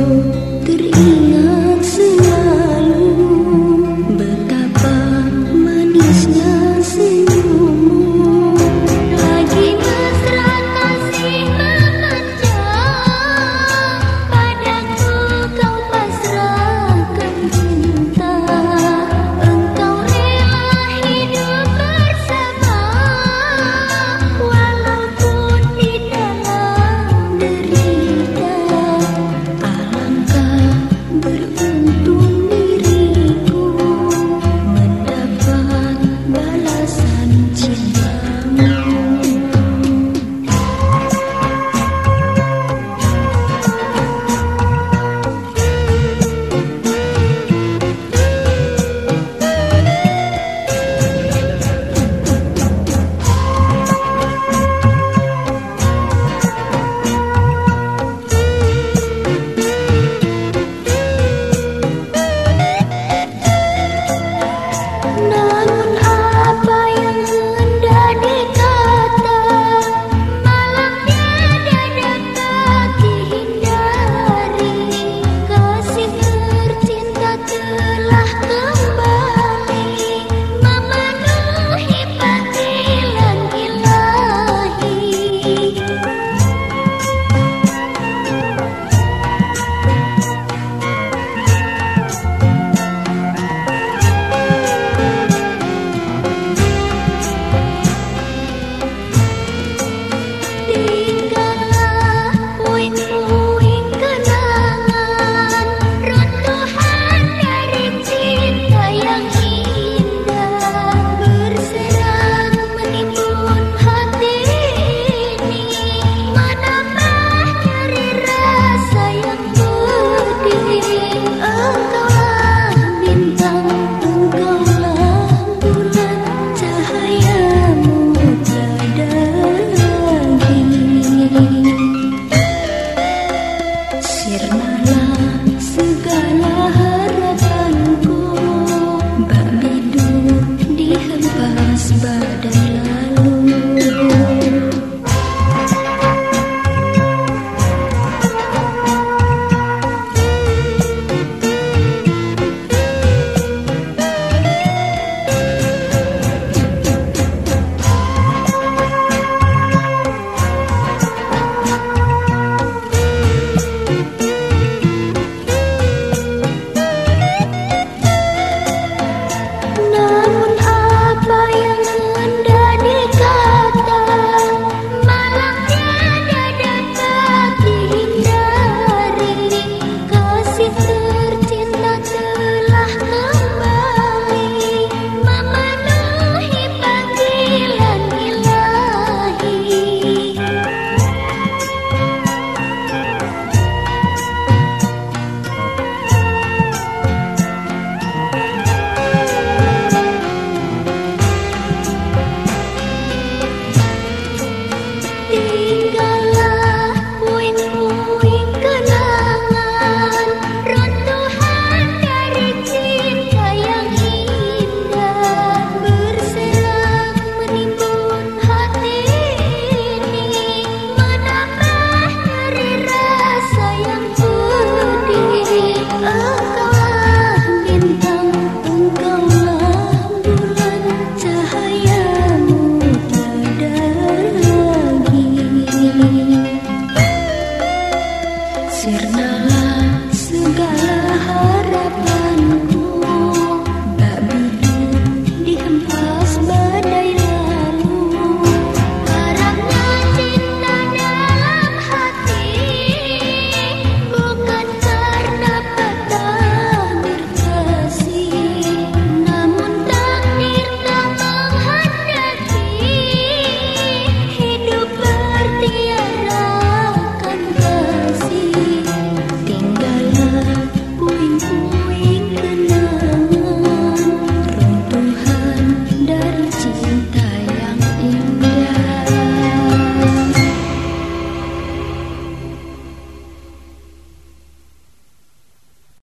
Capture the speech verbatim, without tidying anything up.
teringat selalu betapa manisnya senyummu. Lagi mesra kasih memanjang, padaku kau pasrahkan cinta. Engkau rela hidup bersama, walaupun di dalam derita. Alangkah beruntung diriku mendapat balasan cintamu. Namun apa yang hendak dikata, malam tiada dapat dihindari. Kasih tercinta telah kembali memenuhi panggilan ilahi. Tinggallah puing-puing kenangan, runtuhan dari cinta yang indah, berserang menimbun hati ini, menambah nyeri rasa yang pedih. Engkaulah bintang, engkaulah bulan, cahayamu tiada lagi. Sirnalah segala harapanku, bak hidup dihempas badai lalu. Namun apa yang hendak dikata, malam tiada dapat dihindari. Kasih tercinta telah kembali memenuhi panggilan ilahi. Tinggallah puing-puing kenangan, runtuhan dari cinta yang indah, berserang menimbun hati ini, menambah nyeri rasa yang pedih. Engkaulah bintang, engkaulah bulan, cahayamu tiada lagi. Sirnalah